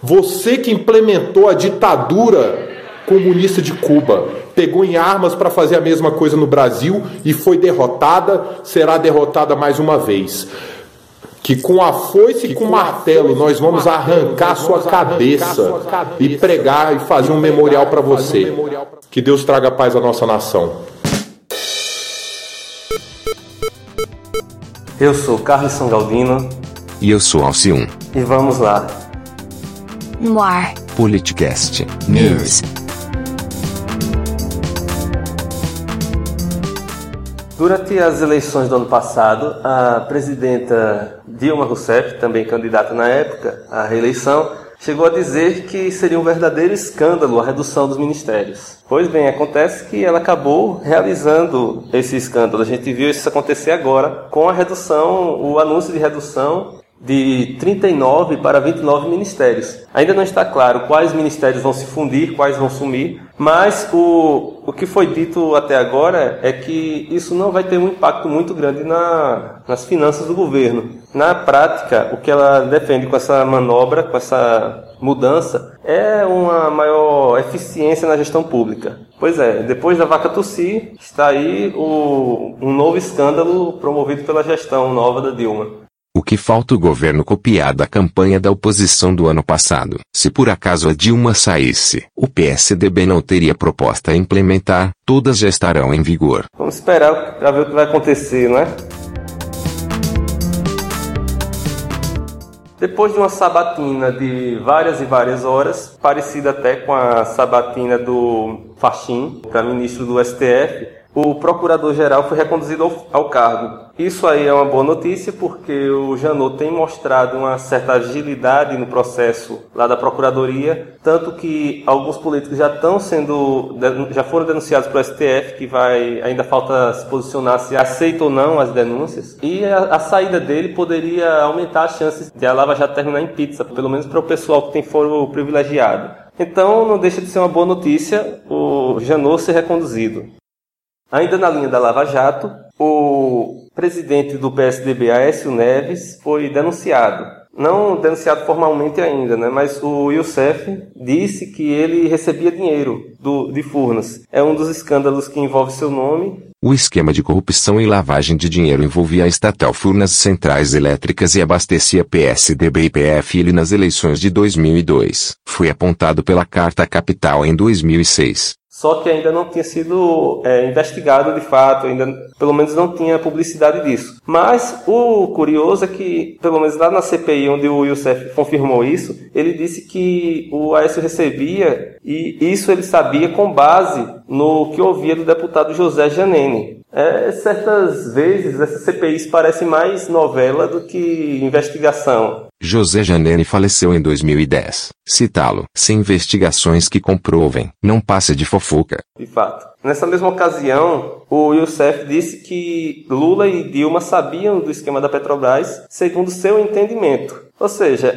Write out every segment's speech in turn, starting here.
Você que implementou a ditadura comunista de Cuba, pegou em armas para fazer a mesma coisa no Brasil e foi derrotada, será derrotada mais uma vez. Que com a foice e com o martelo nós vamos arrancar sua cabeça e pregar e fazer um memorial para você. Que Deus traga paz à nossa nação. Eu sou Carlos Galdino. E eu sou Alcium. E vamos lá. No ar. Politicast News. Durante as eleições do ano passado, a presidenta Dilma Rousseff, também candidata na época à reeleição, chegou a dizer que seria um verdadeiro escândalo a redução dos ministérios. Pois bem, acontece que ela acabou realizando esse escândalo. A gente viu isso acontecer agora com a redução, o anúncio de redução de 39 para 29 ministérios. Ainda não está claro quais ministérios vão se fundir, quais vão sumir, mas o que foi dito até agora é que isso não vai ter um impacto muito grande nas finanças do governo. Na prática, o que ela defende com essa manobra, com essa mudança, é uma maior eficiência na gestão pública. Pois é, depois da vaca tossir, está aí um novo escândalo promovido pela gestão nova da Dilma. O que falta o governo copiar da campanha da oposição do ano passado. Se por acaso a Dilma saísse, o PSDB não teria proposta a implementar, todas já estarão em vigor. Vamos esperar para ver o que vai acontecer, não é? Depois de uma sabatina de várias e várias horas, parecida até com a sabatina do Fachin, para ministro do STF, o procurador-geral foi reconduzido ao cargo. Isso aí é uma boa notícia porque o Janot tem mostrado uma certa agilidade no processo lá da Procuradoria, tanto que alguns políticos já foram denunciados para o STF, que ainda falta se posicionar se aceita ou não as denúncias, e a saída dele poderia aumentar as chances de a Lava Jato terminar em pizza, pelo menos para o pessoal que tem foro privilegiado. Então não deixa de ser uma boa notícia o Janot ser reconduzido. Ainda na linha da Lava Jato, o presidente do PSDB, Aécio Neves, foi denunciado. Não denunciado formalmente ainda, né? Mas o Youssef disse que ele recebia dinheiro de Furnas. É um dos escândalos que envolve seu nome. O esquema de corrupção e lavagem de dinheiro envolvia a estatal Furnas Centrais Elétricas e abastecia PSDB e PFL nas eleições de 2002. Foi apontado pela Carta Capital em 2006. Só que ainda não tinha sido investigado de fato, ainda pelo menos não tinha publicidade disso. Mas o curioso é que, pelo menos lá na CPI, onde o Youssef confirmou isso, ele disse que o Aécio recebia, e isso ele sabia com base no que ouvia do deputado José Janene. Certas vezes essas CPIs parecem mais novela do que investigação. José Janene faleceu em 2010. Citá-lo, sem investigações que comprovem, não passa de fofoca. De fato. Nessa mesma ocasião, o Youssef disse que Lula e Dilma sabiam do esquema da Petrobras, segundo seu entendimento. Ou seja,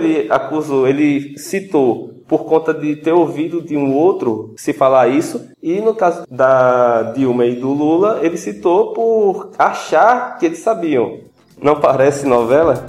ele citou por conta de ter ouvido de um outro se falar isso, e no caso da Dilma e do Lula, ele citou por achar que eles sabiam. Não parece novela?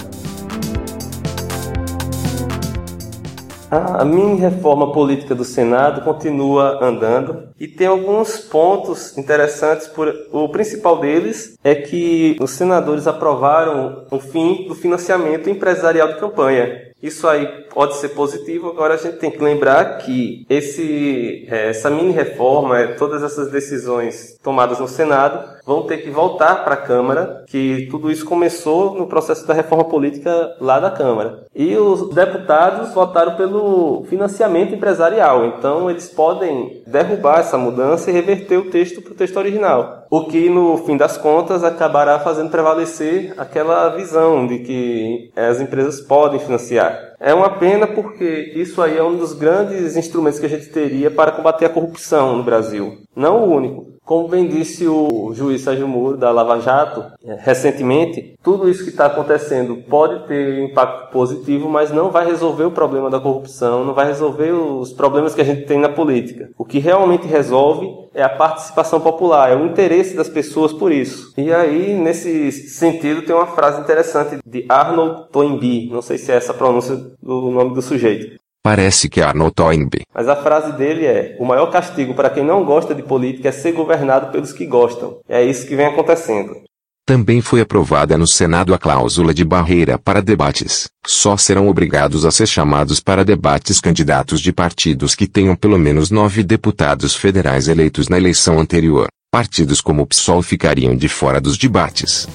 A mini-reforma política do Senado continua andando e tem alguns pontos interessantes. O principal deles é que os senadores aprovaram o fim do financiamento empresarial de campanha. Isso aí pode ser positivo, agora a gente tem que lembrar que essa mini-reforma, todas essas decisões tomadas no Senado, vão ter que voltar para a Câmara, que tudo isso começou no processo da reforma política lá da Câmara. E os deputados votaram pelo financiamento empresarial, então eles podem derrubar essa mudança e reverter o texto para o texto original. O que, no fim das contas, acabará fazendo prevalecer aquela visão de que as empresas podem financiar. É uma pena porque isso aí é um dos grandes instrumentos que a gente teria para combater a corrupção no Brasil. Não o único. Como bem disse o juiz Sérgio Moro, da Lava Jato, recentemente, tudo isso que está acontecendo pode ter impacto positivo, mas não vai resolver o problema da corrupção, não vai resolver os problemas que a gente tem na política. O que realmente resolve é a participação popular, é o interesse das pessoas por isso. E aí, nesse sentido, tem uma frase interessante de Arnold Toynbee, não sei se é essa a pronúncia do nome do sujeito. Parece que Arnold Toynbee. Mas a frase dele é: o maior castigo para quem não gosta de política é ser governado pelos que gostam. É isso que vem acontecendo. Também foi aprovada no Senado a cláusula de barreira para debates. Só serão obrigados a ser chamados para debates candidatos de partidos que tenham pelo menos 9 deputados federais eleitos na eleição anterior. Partidos como o PSOL ficariam de fora dos debates.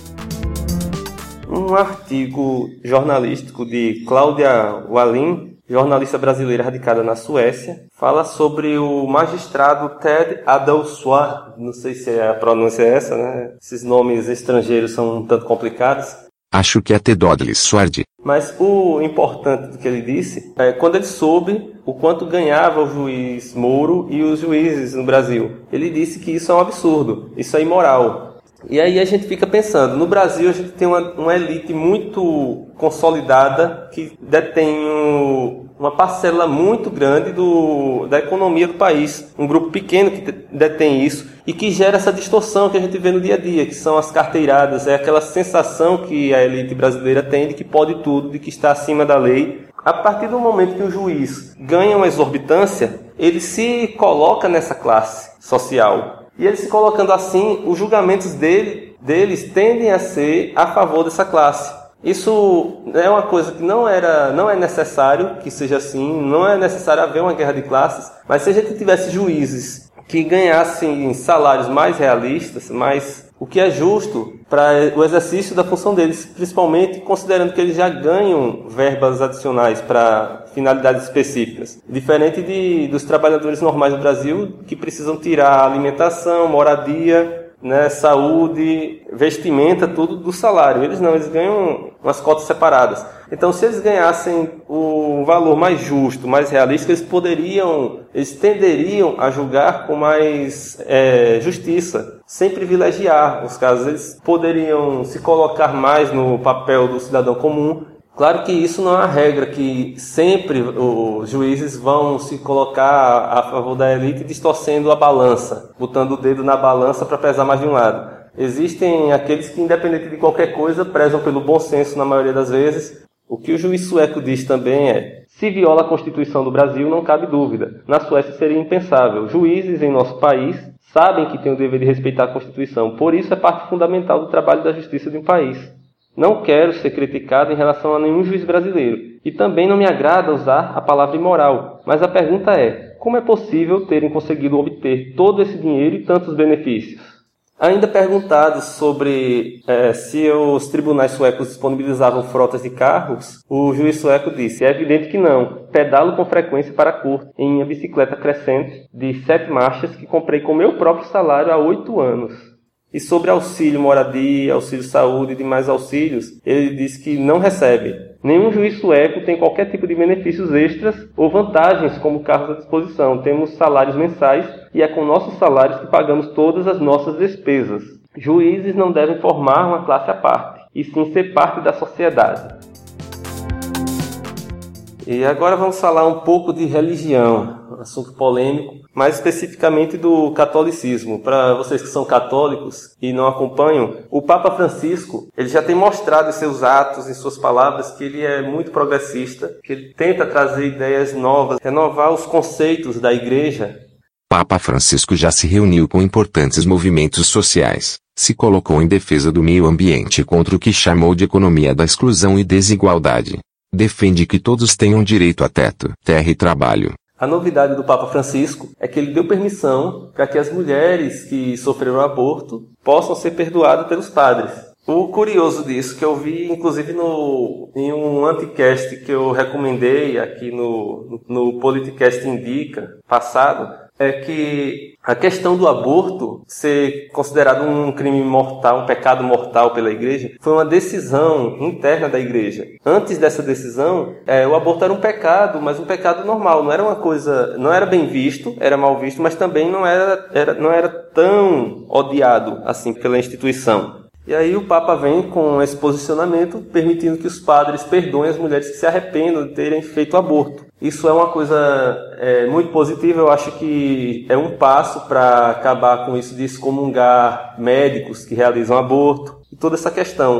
Um artigo jornalístico de Cláudia Wallin, jornalista brasileira radicada na Suécia, fala sobre o magistrado Ted Adelsward. Não sei se a pronúncia é essa, né? Esses nomes estrangeiros são um tanto complicados. Acho que é Ted Adelsward. Mas o importante do que ele disse é quando ele soube o quanto ganhava o juiz Moro e os juízes no Brasil. Ele disse que isso é um absurdo, isso é imoral. E aí a gente fica pensando, no Brasil a gente tem uma elite muito consolidada que detém uma parcela muito grande da economia do país. Um grupo pequeno que detém isso e que gera essa distorção que a gente vê no dia a dia, que são as carteiradas, é aquela sensação que a elite brasileira tem de que pode tudo, de que está acima da lei. A partir do momento que o juiz ganha uma exorbitância, ele se coloca nessa classe social. E ele se colocando assim, os julgamentos deles tendem a ser a favor dessa classe. Isso é uma coisa que não é necessário que seja assim, não é necessário haver uma guerra de classes, mas se a gente tivesse juízes que ganhassem salários mais realistas, mais o que é justo para o exercício da função deles, principalmente considerando que eles já ganham verbas adicionais para finalidades específicas. Diferente dos trabalhadores normais do Brasil, que precisam tirar alimentação, moradia, né, saúde, vestimenta, tudo do salário. Eles não, eles ganham umas cotas separadas. Então, se eles ganhassem o valor mais justo, mais realista, eles tenderiam a julgar com mais justiça, sem privilegiar os casos. Eles poderiam se colocar mais no papel do cidadão comum. Claro que isso não é uma regra, que sempre os juízes vão se colocar a favor da elite distorcendo a balança, botando o dedo na balança para pesar mais de um lado. Existem aqueles que, independente de qualquer coisa, prezam pelo bom senso na maioria das vezes. O que o juiz sueco diz também é: se viola a Constituição do Brasil, não cabe dúvida. Na Suécia seria impensável. Juízes em nosso país sabem que têm o dever de respeitar a Constituição, por isso é parte fundamental do trabalho da justiça de um país. Não quero ser criticado em relação a nenhum juiz brasileiro, e também não me agrada usar a palavra imoral, mas a pergunta é: como é possível terem conseguido obter todo esse dinheiro e tantos benefícios? Ainda perguntado sobre se os tribunais suecos disponibilizavam frotas de carros, o juiz sueco disse: é evidente que não. Pedalo com frequência para Curte em minha bicicleta crescente de 7 marchas que comprei com meu próprio salário há 8 anos. E sobre auxílio moradia, auxílio saúde e demais auxílios, ele disse que não recebe. Nenhum juiz sueco tem qualquer tipo de benefícios extras ou vantagens como carros à disposição. Temos salários mensais e é com nossos salários que pagamos todas as nossas despesas. Juízes não devem formar uma classe à parte, e sim ser parte da sociedade. E agora vamos falar um pouco de religião, um assunto polêmico, mais especificamente do catolicismo. Para vocês que são católicos e não acompanham, o Papa Francisco, ele já tem mostrado em seus atos, em suas palavras, que ele é muito progressista, que ele tenta trazer ideias novas, renovar os conceitos da Igreja. Papa Francisco já se reuniu com importantes movimentos sociais, se colocou em defesa do meio ambiente contra o que chamou de economia da exclusão e desigualdade. Defende que todos tenham direito a teto, terra e trabalho. A novidade do Papa Francisco é que ele deu permissão para que as mulheres que sofreram aborto possam ser perdoadas pelos padres. O curioso disso, que eu vi inclusive em um anticast que eu recomendei aqui no Politicast Indica passado, é que a questão do aborto ser considerado um crime mortal, um pecado mortal pela Igreja, foi uma decisão interna da Igreja. Antes dessa decisão, o aborto era um pecado, mas um pecado normal, não era uma coisa, não era bem visto, era mal visto, mas também não era tão odiado assim pela instituição. E aí o Papa vem com esse posicionamento, permitindo que os padres perdoem as mulheres que se arrependam de terem feito aborto. Isso é uma coisa muito positiva, eu acho que é um passo para acabar com isso de excomungar médicos que realizam aborto e toda essa questão.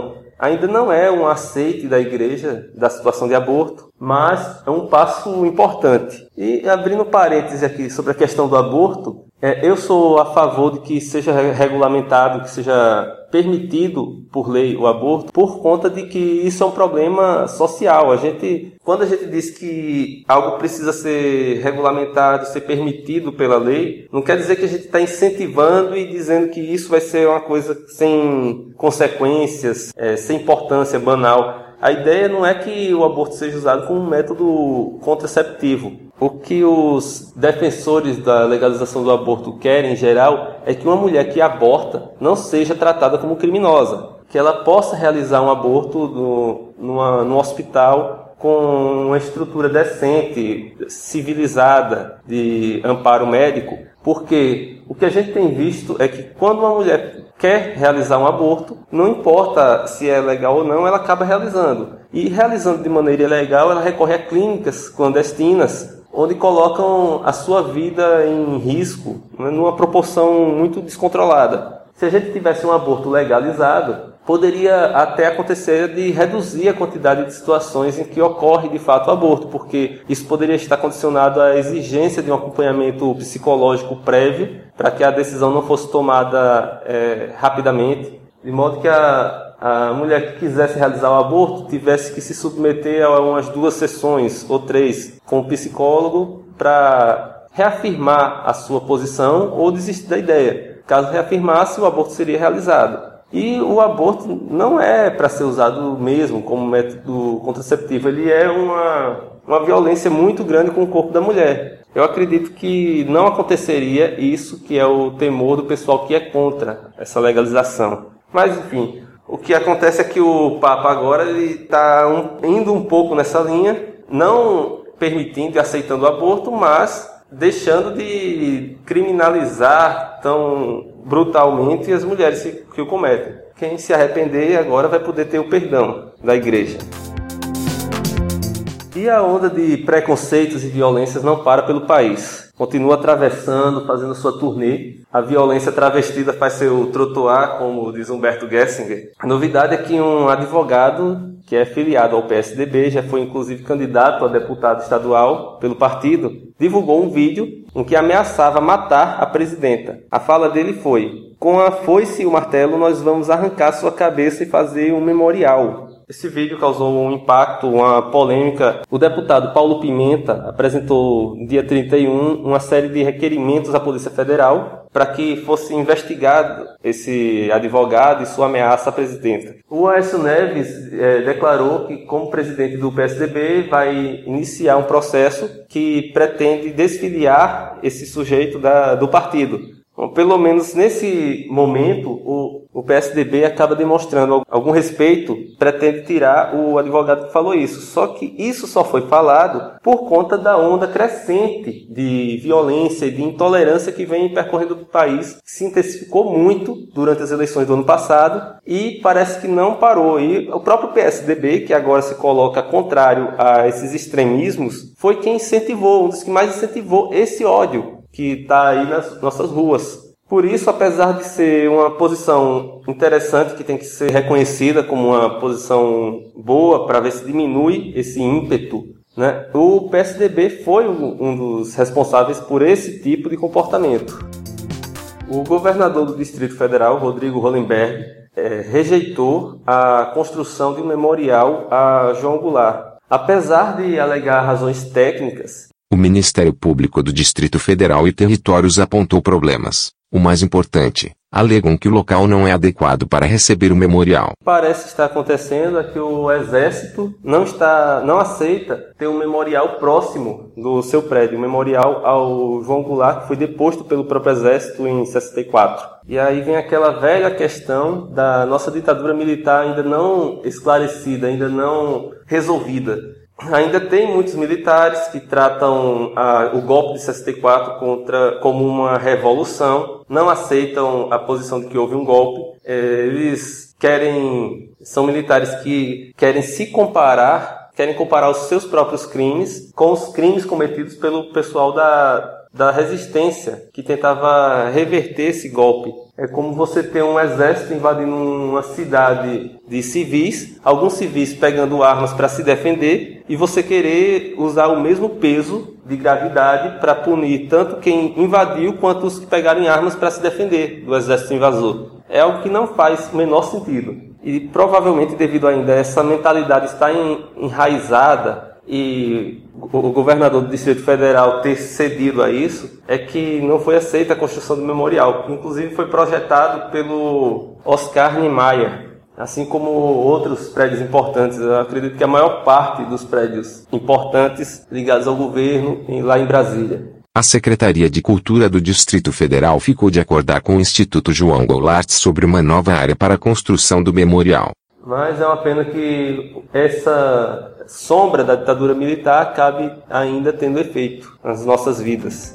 ainda não é um aceite da igreja da situação de aborto, mas é um passo importante. E abrindo parênteses aqui sobre a questão do aborto, eu sou a favor de que seja regulamentado, que seja permitido por lei o aborto, por conta de que isso é um problema social. Quando a gente diz que algo precisa ser regulamentado, ser permitido pela lei, não quer dizer que a gente está incentivando e dizendo que isso vai ser uma coisa sem consequências, sem importância, banal. A ideia não é que o aborto seja usado como um método contraceptivo. O que os defensores da legalização do aborto querem, em geral, é que uma mulher que aborta não seja tratada como criminosa. Que ela possa realizar um aborto num hospital com uma estrutura decente, civilizada, de amparo médico. Porque o que a gente tem visto é que quando uma mulher quer realizar um aborto, não importa se é legal ou não, ela acaba realizando. E realizando de maneira ilegal, ela recorre a clínicas clandestinas, onde colocam a sua vida em risco, numa proporção muito descontrolada. Se a gente tivesse um aborto legalizado, poderia até acontecer de reduzir a quantidade de situações em que ocorre de fato o aborto, porque isso poderia estar condicionado à exigência de um acompanhamento psicológico prévio, para que a decisão não fosse tomada rapidamente, de modo que a mulher que quisesse realizar o aborto tivesse que se submeter a umas 2 sessões ou 3 com o psicólogo para reafirmar a sua posição ou desistir da ideia. Caso reafirmasse, o aborto seria realizado. E o aborto não é para ser usado mesmo como método contraceptivo, ele é uma violência muito grande com o corpo da mulher. Eu acredito que não aconteceria isso, que é o temor do pessoal que é contra essa legalização. Mas, enfim, o que acontece é que o Papa agora está indo um pouco nessa linha, não permitindo e aceitando o aborto, mas deixando de criminalizar tão brutalmente as mulheres que o cometem. Quem se arrepender agora vai poder ter o perdão da igreja. E a onda de preconceitos e violências não para pelo país. Continua atravessando, fazendo sua turnê. A violência travestida faz seu trotuar, como diz Humberto Gessinger. A novidade é que um advogado que é filiado ao PSDB, já foi inclusive candidato a deputado estadual pelo partido, divulgou um vídeo em que ameaçava matar a presidenta. A fala dele foi: "Com a foice e o martelo nós vamos arrancar sua cabeça e fazer um memorial." Esse vídeo causou um impacto, uma polêmica. O deputado Paulo Pimenta apresentou, no dia 31, uma série de requerimentos à Polícia Federal para que fosse investigado esse advogado e sua ameaça à presidenta. O Aécio Neves declarou que, como presidente do PSDB, vai iniciar um processo que pretende desfiliar esse sujeito do partido. Bom, pelo menos nesse momento, o PSDB acaba demonstrando algum respeito, pretende tirar o advogado que falou isso. Só que isso só foi falado por conta da onda crescente de violência e de intolerância que vem percorrendo o país, que se intensificou muito durante as eleições do ano passado e parece que não parou. E o próprio PSDB, que agora se coloca contrário a esses extremismos, foi quem incentivou, um dos que mais incentivou esse ódio que está aí nas nossas ruas. Por isso, apesar de ser uma posição interessante, que tem que ser reconhecida como uma posição boa para ver se diminui esse ímpeto, né, o PSDB foi um dos responsáveis por esse tipo de comportamento. O governador do Distrito Federal, Rodrigo Hollenberg, rejeitou a construção de um memorial a João Goulart. Apesar de alegar razões técnicas, o Ministério Público do Distrito Federal e Territórios apontou problemas. O mais importante, alegam que o local não é adequado para receber o memorial. Parece estar acontecendo é que o Exército não aceita ter um memorial próximo do seu prédio, um memorial ao João Goulart, que foi deposto pelo próprio Exército em 64. E aí vem aquela velha questão da nossa ditadura militar ainda não esclarecida, ainda não resolvida. Ainda tem muitos militares que tratam o golpe de 64 como uma revolução, não aceitam a posição de que houve um golpe. São militares que querem querem comparar os seus próprios crimes com os crimes cometidos pelo pessoal da resistência que tentava reverter esse golpe. É como você ter um exército invadindo uma cidade de civis, alguns civis pegando armas para se defender, e você querer usar o mesmo peso de gravidade para punir tanto quem invadiu quanto os que pegaram armas para se defender do exército invasor. É algo que não faz o menor sentido. E provavelmente devido ainda a essa mentalidade estar enraizada e o governador do Distrito Federal ter cedido a isso, é que não foi aceita a construção do memorial, que inclusive foi projetado pelo Oscar Niemeyer, assim como outros prédios importantes. Eu acredito que a maior parte dos prédios importantes ligados ao governo lá em Brasília. A Secretaria de Cultura do Distrito Federal ficou de acordar com o Instituto João Goulart sobre uma nova área para a construção do memorial. Mas é uma pena que essa sombra da ditadura militar acabe ainda tendo efeito nas nossas vidas.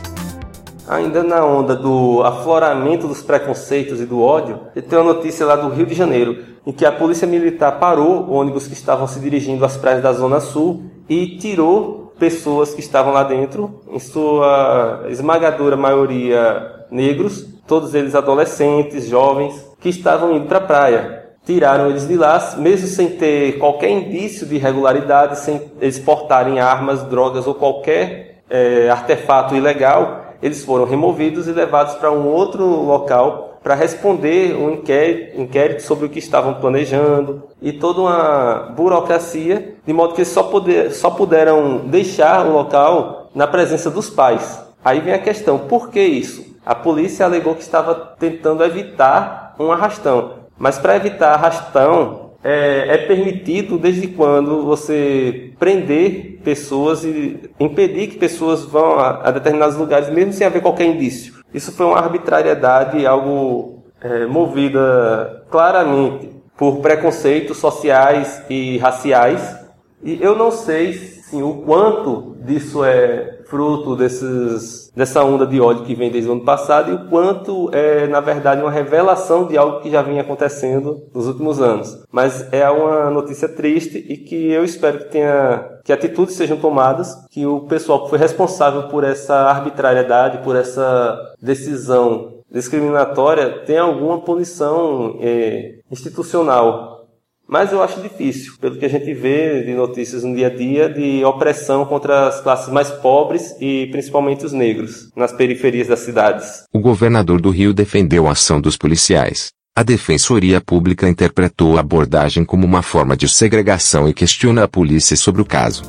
Ainda na onda do afloramento dos preconceitos e do ódio, tem uma notícia lá do Rio de Janeiro, em que a polícia militar parou ônibus que estavam se dirigindo às praias da Zona Sul e tirou pessoas que estavam lá dentro, em sua esmagadora maioria negros, todos eles adolescentes, jovens, que estavam indo para a praia. Tiraram eles de lá, mesmo sem ter qualquer indício de irregularidade, sem eles portarem armas, drogas ou qualquer artefato ilegal. Eles foram removidos e levados para um outro local para responder um inquérito sobre o que estavam planejando e toda uma burocracia, de modo que eles só puderam deixar o local na presença dos pais. Aí vem a questão, por que isso? A polícia alegou que estava tentando evitar um arrastão. Mas para evitar arrastão, é permitido desde quando você prender pessoas e impedir que pessoas vão a determinados lugares, mesmo sem haver qualquer indício. Isso foi uma arbitrariedade, algo movida claramente por preconceitos sociais e raciais. E eu não sei sim, o quanto disso é fruto dessa onda de ódio que vem desde o ano passado e o quanto é, na verdade, uma revelação de algo que já vinha acontecendo nos últimos anos. Mas é uma notícia triste e que eu espero que atitudes sejam tomadas, que o pessoal que foi responsável por essa arbitrariedade, por essa decisão discriminatória, tenha alguma punição institucional. Mas eu acho difícil, pelo que a gente vê de notícias no dia a dia, de opressão contra as classes mais pobres e principalmente os negros, nas periferias das cidades. O governador do Rio defendeu a ação dos policiais. A Defensoria Pública interpretou a abordagem como uma forma de segregação e questiona a polícia sobre o caso.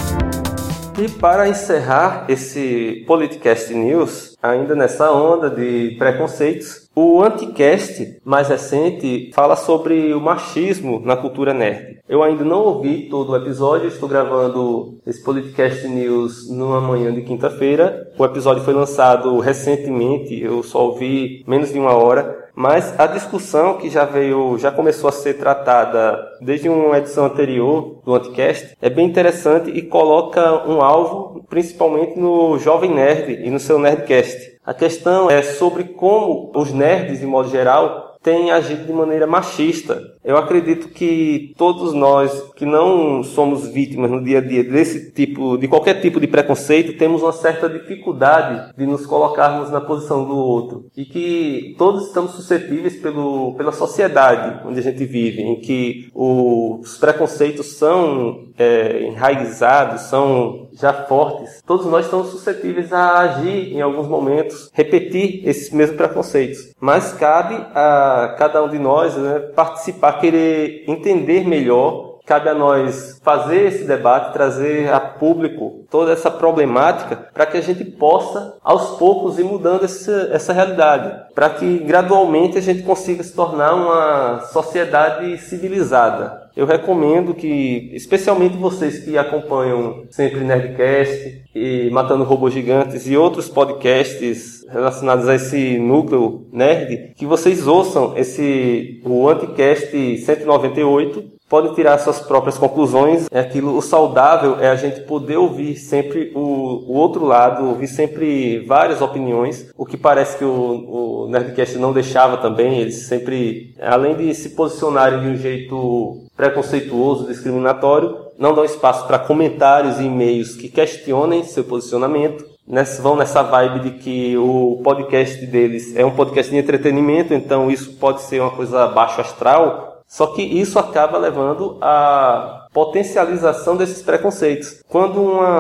E para encerrar esse Politicast News, ainda nessa onda de preconceitos, o Anticast, mais recente, fala sobre o machismo na cultura nerd. Eu ainda não ouvi todo o episódio, estou gravando esse Politicast News numa manhã de quinta-feira. O episódio foi lançado recentemente, eu só ouvi menos de uma hora. Mas a discussão que já começou a ser tratada desde uma edição anterior do Anticast é bem interessante e coloca um alvo principalmente no Jovem Nerd e no seu Nerdcast. A questão é sobre como os nerds, de modo geral, têm agido de maneira machista. Eu acredito que todos nós que não somos vítimas no dia a dia de qualquer tipo de preconceito, temos uma certa dificuldade de nos colocarmos na posição do outro. E que todos estamos suscetíveis pela sociedade onde a gente vive, em que os preconceitos são enraizados, são já fortes. Todos nós estamos suscetíveis a agir em alguns momentos, repetir esses mesmos preconceitos. Mas cabe a cada um de nós, participar, querer entender melhor. Cabe a nós fazer esse debate, trazer a público toda essa problemática para que a gente possa, aos poucos, ir mudando essa realidade. Para que, gradualmente, a gente consiga se tornar uma sociedade civilizada. Eu recomendo que, especialmente vocês que acompanham sempre Nerdcast e Matando Robôs Gigantes e outros podcasts relacionados a esse núcleo nerd, que vocês ouçam o Anticast 198, podem tirar suas próprias conclusões. O saudável é a gente poder ouvir sempre o outro lado, ouvir sempre várias opiniões, o que parece que o Nerdcast não deixava também. Eles sempre, além de se posicionarem de um jeito preconceituoso, discriminatório, não dão espaço para comentários e e-mails que questionem seu posicionamento. vão nessa vibe de que o podcast deles é um podcast de entretenimento, então isso pode ser uma coisa baixo astral, só que isso acaba levando à potencialização desses preconceitos. Quando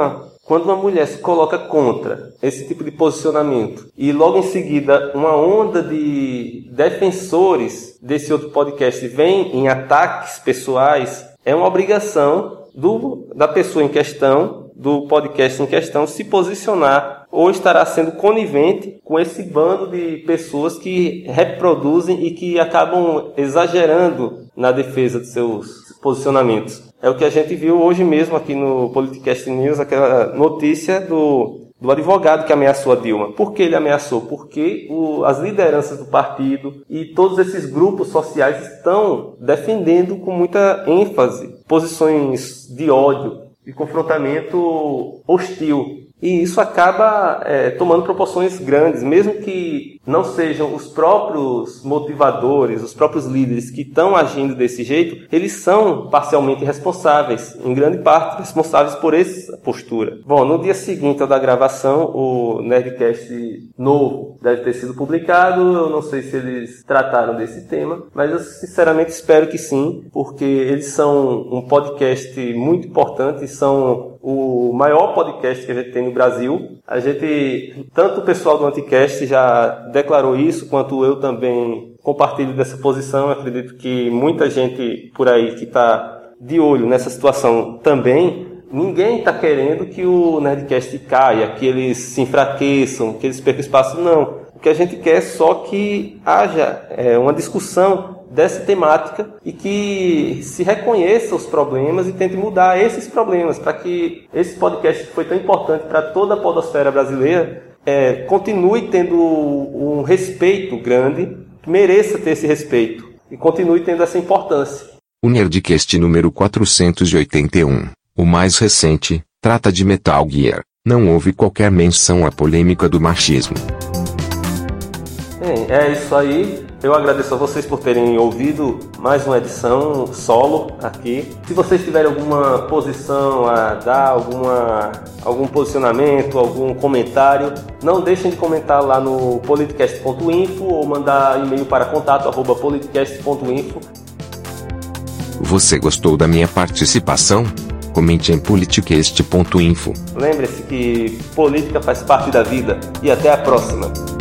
uma mulher se coloca contra esse tipo de posicionamento e logo em seguida uma onda de defensores desse outro podcast vem em ataques pessoais, é uma obrigação da pessoa em questão, do podcast em questão, se posicionar ou estará sendo conivente com esse bando de pessoas que reproduzem e que acabam exagerando na defesa de seus posicionamentos. É o que a gente viu hoje mesmo aqui no Politicast News, aquela notícia do advogado que ameaçou a Dilma. Por que ele ameaçou? Porque as lideranças do partido e todos esses grupos sociais estão defendendo com muita ênfase posições de ódio, de confrontamento hostil. E isso acaba tomando proporções grandes, mesmo que não sejam os próprios motivadores, os próprios líderes que estão agindo desse jeito, eles são parcialmente responsáveis, em grande parte responsáveis por essa postura. Bom, no dia seguinte ao da gravação, o Nerdcast novo deve ter sido publicado. Eu não sei se eles trataram desse tema, mas eu sinceramente espero que sim, porque eles são um podcast muito importante, são o maior podcast que a gente tem no Brasil. A gente, tanto o pessoal do Anticast já declarou isso, quanto eu também compartilho dessa posição. Eu acredito que muita gente por aí que está de olho nessa situação também. Ninguém está querendo que o Nerdcast caia, que eles se enfraqueçam, que eles percam espaço, não. O que a gente quer é só que haja uma discussão dessa temática e que se reconheça os problemas e tente mudar esses problemas, para que esse podcast que foi tão importante para toda a podosfera brasileira continue tendo um respeito grande, mereça ter esse respeito e continue tendo essa importância. O Nerdcast número 481, o mais recente, trata de Metal Gear. Não houve qualquer menção à polêmica do machismo. Bem, é isso aí. Eu agradeço a vocês por terem ouvido mais uma edição solo aqui. Se vocês tiverem alguma posição a dar, algum posicionamento, algum comentário, não deixem de comentar lá no politicast.info ou mandar e-mail para contato@politicast.info. Você gostou da minha participação? Comente em politicast.info. Lembre-se que política faz parte da vida e até a próxima.